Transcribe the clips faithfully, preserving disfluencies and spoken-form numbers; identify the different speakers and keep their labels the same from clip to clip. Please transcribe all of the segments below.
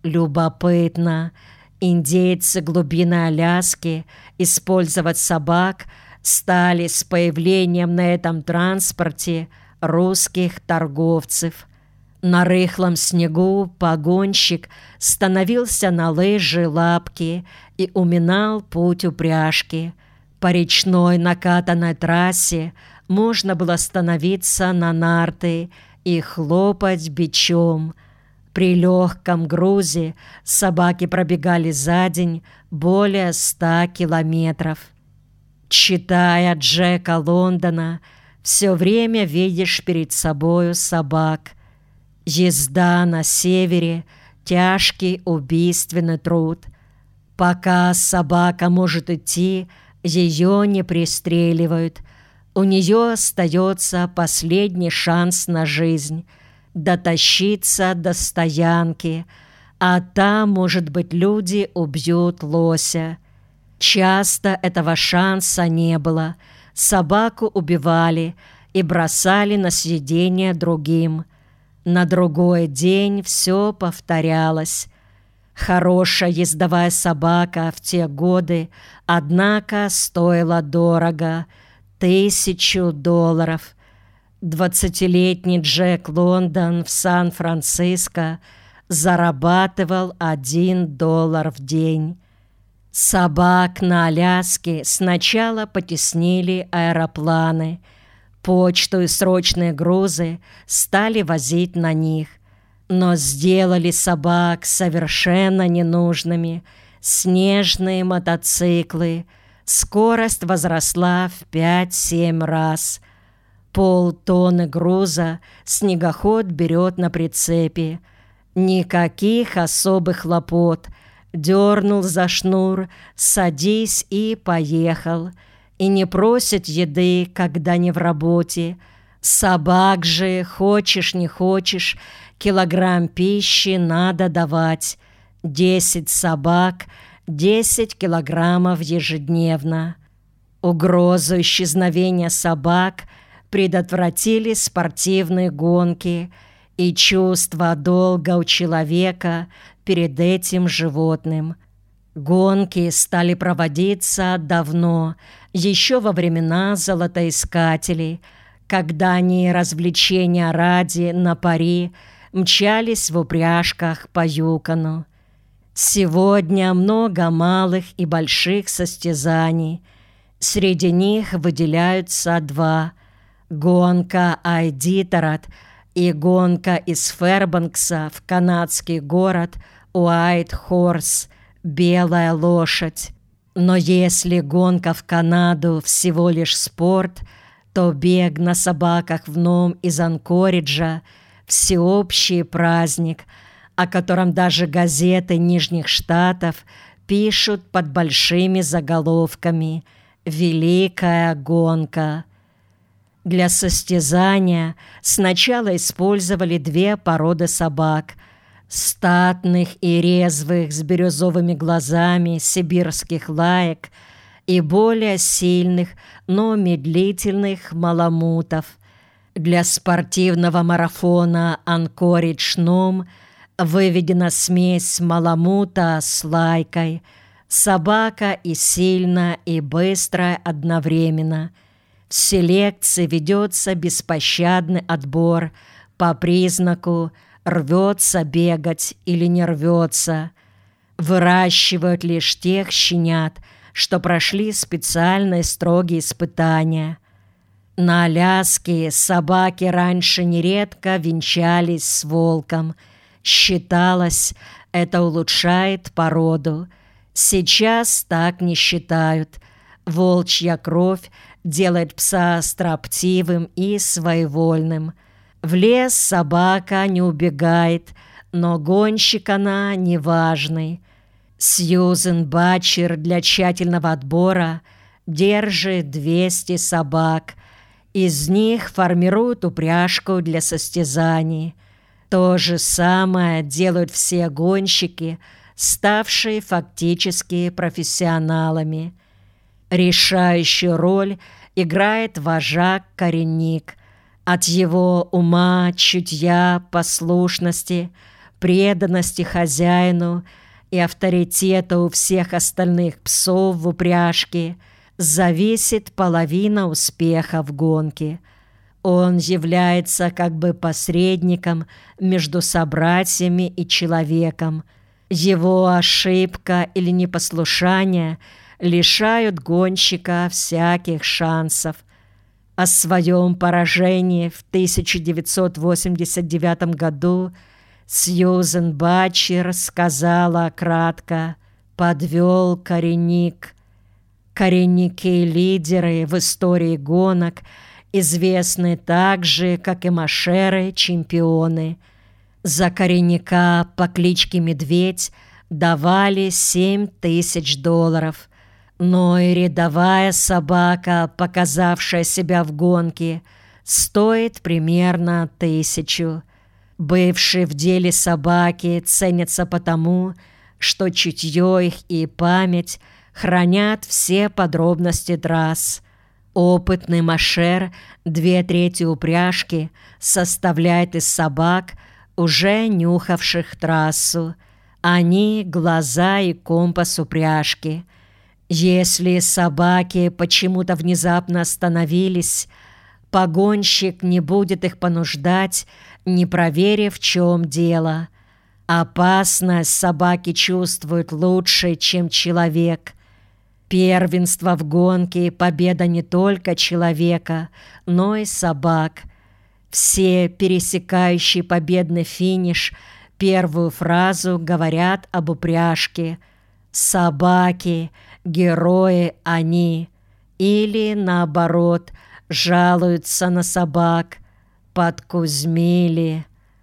Speaker 1: Любопытно, индейцы глубины Аляски использовать собак стали с появлением на этом транспорте русских торговцев. На рыхлом снегу погонщик становился на лыжи лапки и уминал путь упряжки. По речной накатанной трассе можно было становиться на нарты и хлопать бичом. При легком грузе собаки пробегали за день более ста километров. Читая Джека Лондона, все время видишь перед собою собак. Езда на севере — тяжкий убийственный труд. Пока собака может идти, ее не пристреливают. У нее остается последний шанс на жизнь — дотащиться до стоянки, а там, может быть, люди убьют лося. Часто этого шанса не было. Собаку убивали и бросали на съедение другим. На другой день все повторялось. Хорошая ездовая собака в те годы, однако, стоила дорого — тысячу долларов. Двадцатилетний Джек Лондон в Сан-Франциско зарабатывал один доллар в день. Собак на Аляске сначала потеснили аэропланы. Почту и срочные грузы стали возить на них, но сделали собак совершенно ненужными. Снежные мотоциклы. Скорость возросла в пять-семь раз. Полтонны груза снегоход берет на прицепе. Никаких особых хлопот. Дернул за шнур, садись и поехал. И не просит еды, когда не в работе. Собак же, хочешь не хочешь, килограмм пищи надо давать. Десять собак, десять килограммов ежедневно. Угрозу исчезновения собак предотвратили спортивные гонки и чувство долга у человека перед этим животным. Гонки стали проводиться давно, еще во времена золотоискателей, когда они развлечения ради на пари мчались в упряжках по Юкону. Сегодня много малых и больших состязаний. Среди них выделяются два – гонка Айдитарат и гонка из Фэрбанкса в канадский город Уайт-Хорс – белая лошадь. Но если гонка в Канаду всего лишь спорт, то бег на собаках в Ном из Анкориджа – всеобщий праздник, о котором даже газеты Нижних Штатов пишут под большими заголовками «Великая гонка». Для состязания сначала использовали две породы собак – статных и резвых с бирюзовыми глазами сибирских лаек и более сильных, но медлительных маламутов. Для спортивного марафона Анкоридж-Ном выведена смесь маламута с лайкой. Собака и сильная, и быстрая одновременно. В селекции ведется беспощадный отбор по признаку рвется бегать или не рвется. Выращивают лишь тех щенят, что прошли специальные строгие испытания. На Аляске собаки раньше нередко венчались с волком. Считалось, это улучшает породу. Сейчас так не считают. Волчья кровь делает пса строптивым и своевольным. В лес собака не убегает, но гонщик она неважный. Сьюзен Батчер для тщательного отбора держит двести собак. Из них формируют упряжку для состязаний. То же самое делают все гонщики, ставшие фактически профессионалами. Решающую роль играет вожак-коренник. От его ума, чутья, послушности преданности хозяину и авторитета у всех остальных псов в упряжке зависит половина успеха в гонке. Он является как бы посредником между собратьями и человеком. Его ошибка или непослушание лишают гонщика всяких шансов. О своем поражении в тысяча девятьсот восемьдесят девятом году Сьюзен Батчер сказала кратко: «Подвел коренник». Коренники-лидеры в истории гонок известны так же, как и машеры-чемпионы. За коренника по кличке Медведь давали семь тысяч долларов, но и рядовая собака, показавшая себя в гонке, стоит примерно тысячу. Бывшие в деле собаки ценятся потому, что чутье их и память хранят все подробности трасс. Опытный машер две трети упряжки составляет из собак, уже нюхавших трассу. Они — глаза и компас упряжки. Если собаки почему-то внезапно остановились, погонщик не будет их понуждать, не проверив, в чем дело. Опасность собаки чувствует лучше, чем человек. Первенство в гонке — победа не только человека, но и собак. Все пересекающие победный финиш первую фразу говорят об упряжке: «Собаки, герои они», или, наоборот, жалуются на собак: «Подкузмили».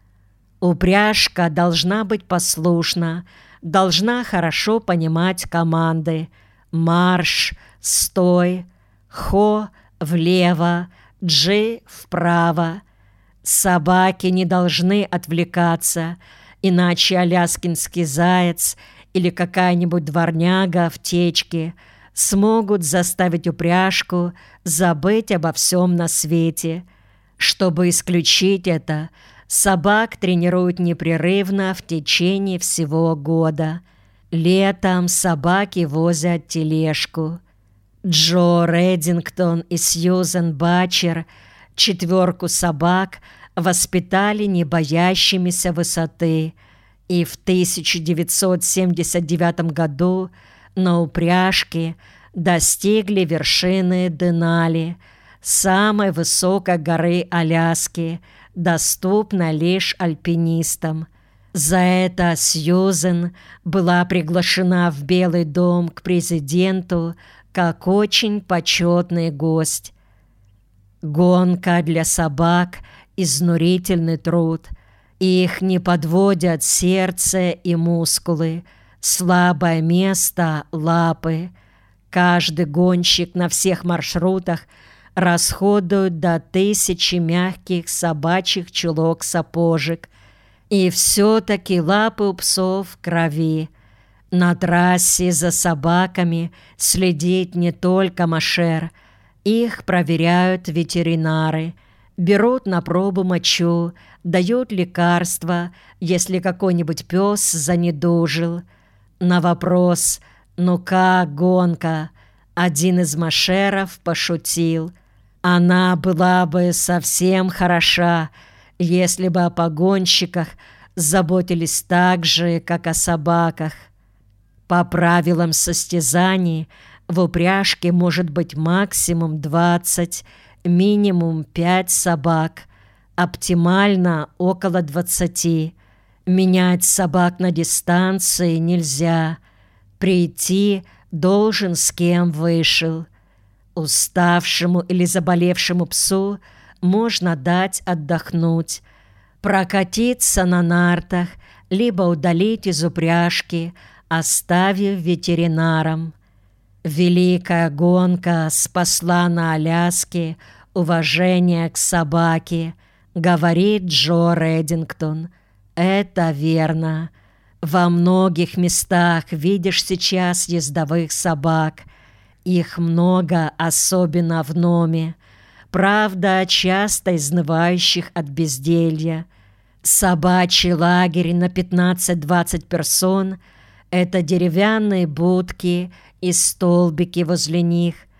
Speaker 1: Упряжка должна быть послушна, должна хорошо понимать команды: марш, стой, хо влево, джи вправо. Собаки не должны отвлекаться, иначе аляскинский заяц или какая-нибудь дворняга в течке смогут заставить упряжку забыть обо всем на свете. Чтобы исключить это, собак тренируют непрерывно в течение всего года. Летом собаки возят тележку. Джо Реддингтон и Сьюзен Батчер четверку собак воспитали не боящимися высоты, и в тысяча девятьсот семьдесят девятом году на упряжке достигли вершины Денали, самой высокой горы Аляски, доступной лишь альпинистам. За это Сьюзен была приглашена в Белый дом к президенту как очень почетный гость. Гонка для собак — изнурительный труд. Их не подводят сердце и мускулы, слабое место — лапы. Каждый гонщик на всех маршрутах расходует до тысячи мягких собачьих чулок-сапожек. И все-таки лапы у псов в крови. На трассе за собаками следит не только машер. Их проверяют ветеринары, берут на пробу мочу, дают лекарства, если какой-нибудь пес занедужил. На вопрос «Ну как гонка?» один из машеров пошутил: «Она была бы совсем хороша, если бы о погонщиках заботились так же, как о собаках». По правилам состязаний в упряжке может быть максимум двадцать, минимум пять собак, оптимально около двадцати. Менять собак на дистанции нельзя. Прийти должен с кем вышел. Уставшему или заболевшему псу можно дать отдохнуть, прокатиться на нартах, либо удалить из упряжки, оставив ветеринарам. Великая гонка спасла на Аляске уважение к собаке, говорит Джо Реддингтон. Это верно. Во многих местах видишь сейчас ездовых собак. Их много, особенно в Номе. Правда, часто изнывающих от безделья. Собачий лагерь на пятнадцать-двадцать персон — это деревянные будки и столбики возле них,